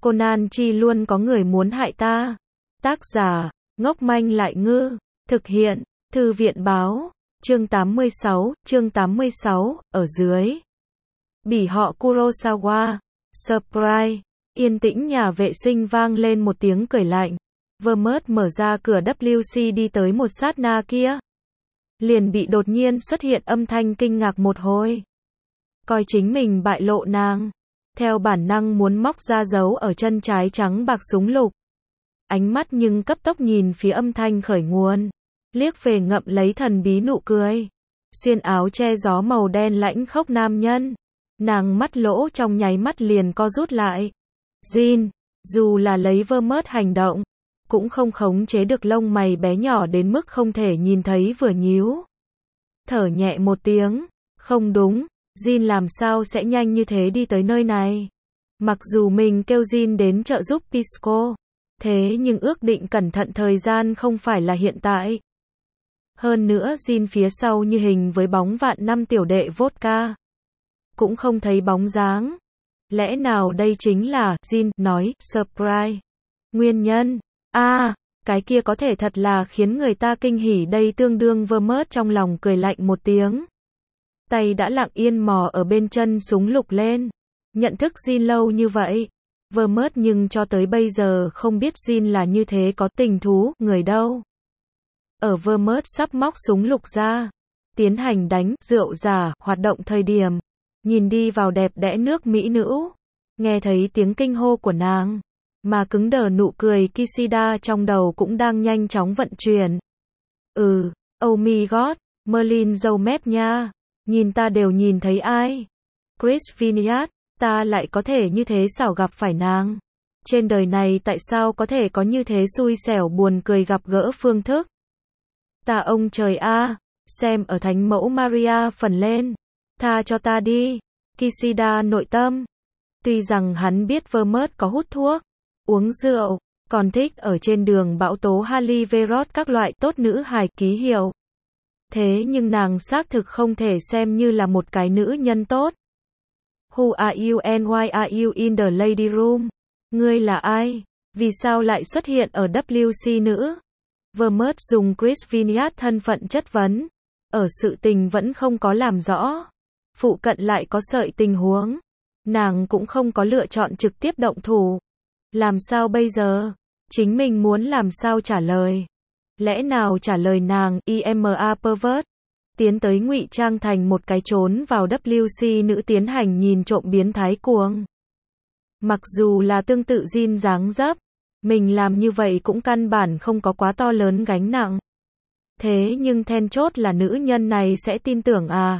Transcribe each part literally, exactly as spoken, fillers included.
Conan chi luôn có người muốn hại ta. Tác giả, ngốc manh lại ngư. Thực hiện, Thư viện báo. Chương tám mươi sáu, chương tám mươi sáu, ở dưới. Bỉ họ Kurosawa. Surprise. Yên tĩnh nhà vệ sinh vang lên một tiếng cười lạnh. Vermont mở ra cửa W C đi tới một sát na kia. Liền bị đột nhiên xuất hiện âm thanh kinh ngạc một hồi. Coi chính mình bại lộ nàng. Theo bản năng muốn móc ra dấu ở chân trái trắng bạc súng lục. Ánh mắt nhưng cấp tốc nhìn phía âm thanh khởi nguồn. Liếc về ngậm lấy thần bí nụ cười. Xuyên áo che gió màu đen lãnh khốc nam nhân. Nàng mắt lỗ trong nháy mắt liền co rút lại. Jin, dù là lấy Vermont hành động, cũng không khống chế được lông mày bé nhỏ đến mức không thể nhìn thấy vừa nhíu. Thở nhẹ một tiếng, không đúng, Jin làm sao sẽ nhanh như thế đi tới nơi này. Mặc dù mình kêu Jin đến trợ giúp Pisco, thế nhưng ước định cẩn thận thời gian không phải là hiện tại. Hơn nữa Jin phía sau như hình với bóng vạn năm tiểu đệ vodka. Cũng không thấy bóng dáng. Lẽ nào đây chính là, Jin nói, surprise. Nguyên nhân, a à, cái kia có thể thật là khiến người ta kinh hỉ đây tương đương Vermont trong lòng cười lạnh một tiếng. Tay đã lặng yên mò ở bên chân súng lục lên. Nhận thức Jin lâu như vậy. Vermont nhưng cho tới bây giờ không biết Jin là như thế có tình thú, người đâu. Ở Vermont sắp móc súng lục ra. Tiến hành đánh, rượu giả, hoạt động thời điểm. Nhìn đi vào đẹp đẽ nước mỹ nữ. Nghe thấy tiếng kinh hô của nàng. Mà cứng đờ nụ cười Kishida trong đầu cũng đang nhanh chóng vận chuyển. Ừ, oh my god, Merlin dâu mép nha. Nhìn ta đều nhìn thấy ai. Chris Vineyard, ta lại có thể như thế xảo gặp phải nàng. Trên đời này tại sao có thể có như thế xui xẻo buồn cười gặp gỡ phương thức. Ta ông trời a, xem ở thánh mẫu Maria phần lên. Tha cho ta đi. Kishida nội tâm. Tuy rằng hắn biết Vermont có hút thuốc, uống rượu, còn thích ở trên đường bão tố Harley Verot các loại tốt nữ hài ký hiệu. Thế nhưng nàng xác thực không thể xem như là một cái nữ nhân tốt. Who are you and why are you in the lady room? Ngươi là ai? Vì sao lại xuất hiện ở W C nữ? Vermont dùng Chris Vineyard thân phận chất vấn. Ở sự tình vẫn không có làm rõ. Phụ cận lại có sợi tình huống. Nàng cũng không có lựa chọn trực tiếp động thủ. Làm sao bây giờ? Chính mình muốn làm sao trả lời? Lẽ nào trả lời nàng, i em a pervert? Tiến tới ngụy trang thành một cái trốn vào W C nữ tiến hành nhìn trộm biến thái cuồng. Mặc dù là tương tự Jin dáng dấp, mình làm như vậy cũng căn bản không có quá to lớn gánh nặng. Thế nhưng then chốt là nữ nhân này sẽ tin tưởng à?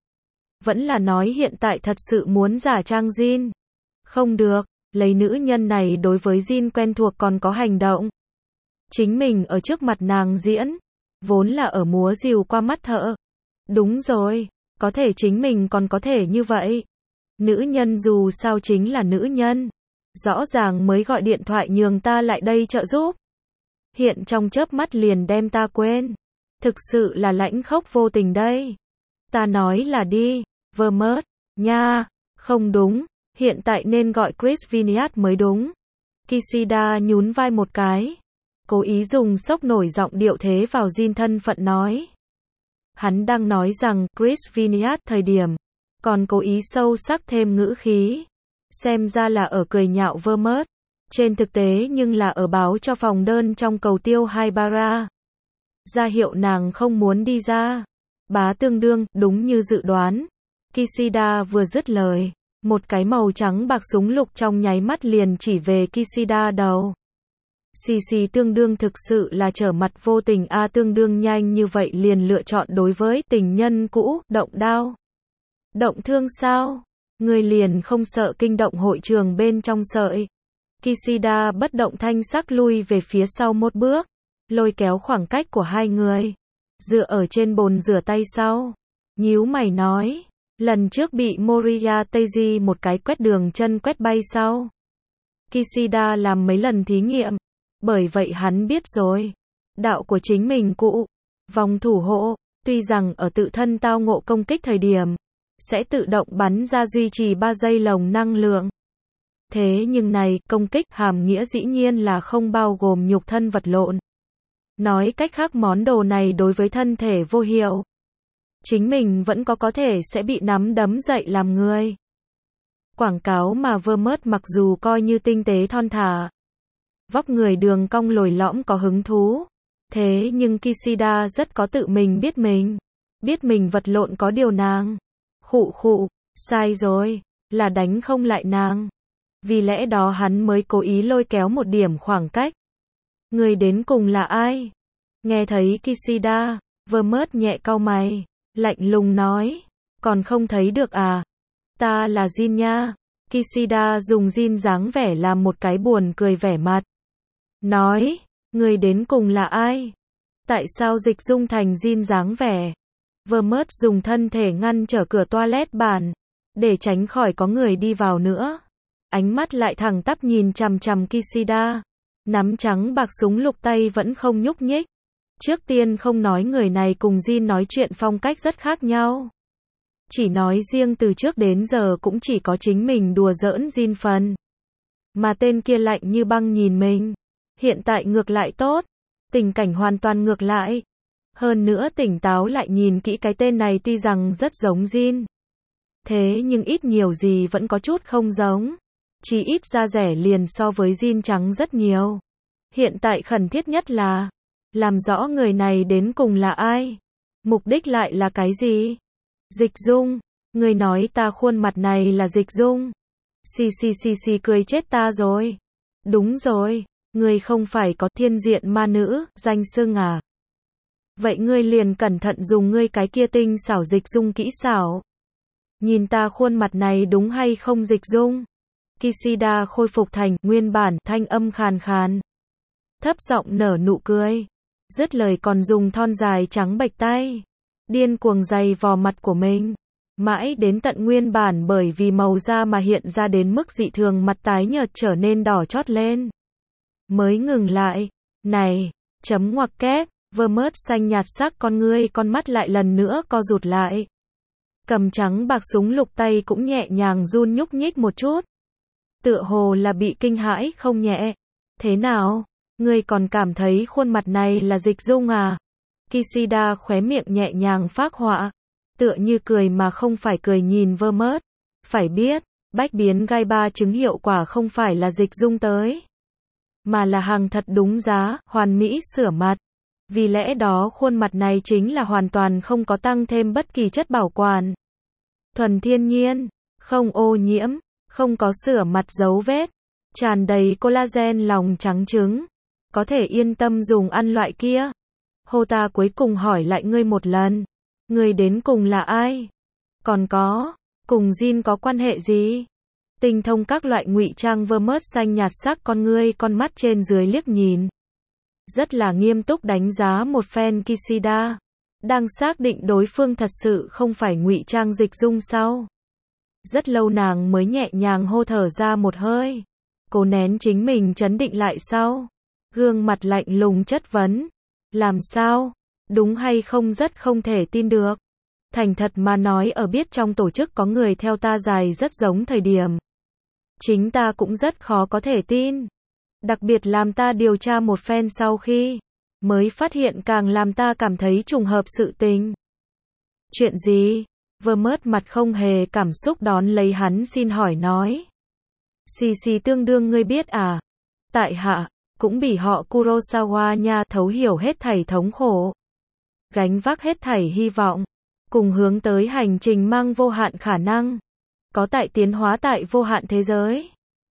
Vẫn là nói hiện tại thật sự muốn giả trang Jin? Không được, lấy nữ nhân này đối với Jin quen thuộc còn có hành động. Chính mình ở trước mặt nàng diễn, vốn là ở múa rìu qua mắt thợ. Đúng rồi, có thể chính mình còn có thể như vậy. Nữ nhân dù sao chính là nữ nhân. Rõ ràng mới gọi điện thoại nhường ta lại đây trợ giúp. Hiện trong chớp mắt liền đem ta quên. Thực sự là lãnh khốc vô tình đây. Ta nói là đi, Vermont, nha, không đúng, hiện tại nên gọi Chris Vineyard mới đúng. Kishida nhún vai một cái. Cố ý dùng sốc nổi giọng điệu thế vào Jin thân phận nói. Hắn đang nói rằng Chris Vineyard thời điểm, còn cố ý sâu sắc thêm ngữ khí. Xem ra là ở cười nhạo Vermont. Trên thực tế nhưng là ở báo cho phòng đơn trong cầu tiêu Haibara. Ra hiệu nàng không muốn đi ra. Bá tương đương, đúng như dự đoán. Kishida vừa dứt lời. Một cái màu trắng bạc súng lục trong nháy mắt liền chỉ về Kishida đầu. Xì xì tương đương thực sự là trở mặt vô tình a à, tương đương nhanh như vậy liền lựa chọn đối với tình nhân cũ, động đao. Động thương sao? Người liền không sợ kinh động hội trường bên trong sợi. Kishida bất động thanh sắc lui về phía sau một bước. Lôi kéo khoảng cách của hai người. Dựa ở trên bồn rửa tay sau. Nhíu mày nói. Lần trước bị Moriya Teiji một cái quét đường chân quét bay sau. Kishida làm mấy lần thí nghiệm. Bởi vậy hắn biết rồi. Đạo của chính mình cụ. Vòng thủ hộ. Tuy rằng ở tự thân tao ngộ công kích thời điểm. Sẽ tự động bắn ra duy trì ba giây lồng năng lượng. Thế nhưng này, công kích hàm nghĩa dĩ nhiên là không bao gồm nhục thân vật lộn. Nói cách khác món đồ này đối với thân thể vô hiệu. Chính mình vẫn có có thể sẽ bị nắm đấm dậy làm người. Quảng cáo mà Vermeuch mặc dù coi như tinh tế thon thả, vóc người đường cong lồi lõm có hứng thú. Thế nhưng Kishida rất có tự mình biết mình. Biết mình vật lộn có điều nàng. Khụ khụ, sai rồi, là đánh không lại nàng. Vì lẽ đó hắn mới cố ý lôi kéo một điểm khoảng cách. Người đến cùng là ai? Nghe thấy Kishida, Vermeuch nhẹ cau mày, lạnh lùng nói. Còn không thấy được à? Ta là Jin nha. Kishida dùng Jin dáng vẻ làm một cái buồn cười vẻ mặt. Nói, người đến cùng là ai? Tại sao dịch dung thành Jin dáng vẻ? Vermeuch dùng thân thể ngăn trở cửa toilet bàn, để tránh khỏi có người đi vào nữa. Ánh mắt lại thẳng tắp nhìn chằm chằm Kishida. Nắm trắng bạc súng lục tay vẫn không nhúc nhích. Trước tiên không nói người này cùng Jin nói chuyện phong cách rất khác nhau. Chỉ nói riêng từ trước đến giờ cũng chỉ có chính mình đùa giỡn Jin phần. Mà tên kia lạnh như băng nhìn mình. Hiện tại ngược lại tốt. Tình cảnh hoàn toàn ngược lại. Hơn nữa tỉnh táo lại nhìn kỹ cái tên này tuy rằng rất giống Jin. Thế nhưng ít nhiều gì vẫn có chút không giống. Chỉ ít da rẻ liền so với Jin trắng rất nhiều. Hiện tại khẩn thiết nhất là làm rõ người này đến cùng là ai. Mục đích lại là cái gì? Dịch dung. Người nói ta khuôn mặt này là dịch dung. Xì xì xì xì cười chết ta rồi. Đúng rồi. Người không phải có thiên diện ma nữ, danh xưng à? Vậy ngươi liền cẩn thận dùng ngươi cái kia tinh xảo dịch dung kỹ xảo. Nhìn ta khuôn mặt này đúng hay không dịch dung? Kishida khôi phục thành nguyên bản, thanh âm khàn khàn. Thấp giọng nở nụ cười. Dứt lời còn dùng thon dài trắng bệch tay. Điên cuồng giày vò mặt của mình. Mãi đến tận nguyên bản bởi vì màu da mà hiện ra đến mức dị thường mặt tái nhợt trở nên đỏ chót lên. Mới ngừng lại. Này, chấm ngoặc kép, Vermeuch xanh nhạt sắc con ngươi con mắt lại lần nữa co rụt lại. Cầm trắng bạc súng lục tay cũng nhẹ nhàng run nhúc nhích một chút. Tựa hồ là bị kinh hãi không nhẹ. Thế nào? Ngươi còn cảm thấy khuôn mặt này là dịch dung à? Kishida khóe miệng nhẹ nhàng phác họa. Tựa như cười mà không phải cười nhìn Vermeuch. Phải biết, bách biến gai ba chứng hiệu quả không phải là dịch dung tới. Mà là hàng thật đúng giá, hoàn mỹ sửa mặt. Vì lẽ đó khuôn mặt này chính là hoàn toàn không có tăng thêm bất kỳ chất bảo quản. Thuần thiên nhiên, không ô nhiễm, không có sửa mặt dấu vết, tràn đầy collagen lòng trắng trứng. Có thể yên tâm dùng ăn loại kia. Hô ta cuối cùng hỏi lại ngươi một lần. Ngươi đến cùng là ai? Còn có, cùng Jin có quan hệ gì? Tinh thông các loại ngụy trang Vermeuch xanh nhạt sắc con ngươi con mắt trên dưới liếc nhìn. Rất là nghiêm túc đánh giá một phen Kishida. Đang xác định đối phương thật sự không phải ngụy trang dịch dung sau. Rất lâu nàng mới nhẹ nhàng hô thở ra một hơi. Cố nén chính mình trấn định lại sau. Gương mặt lạnh lùng chất vấn. Làm sao? Đúng hay không rất không thể tin được. Thành thật mà nói ở biết trong tổ chức có người theo ta dài rất giống thời điểm. Chính ta cũng rất khó có thể tin. Đặc biệt làm ta điều tra một phen sau khi mới phát hiện càng làm ta cảm thấy trùng hợp sự tình. Chuyện gì? Vermeuch mặt không hề cảm xúc đón lấy hắn xin hỏi nói. Xì xì tương đương ngươi biết à? Tại hạ, cũng bị họ Kurosawa nha thấu hiểu hết thảy thống khổ. Gánh vác hết thảy hy vọng. Cùng hướng tới hành trình mang vô hạn khả năng. Có tại tiến hóa tại vô hạn thế giới.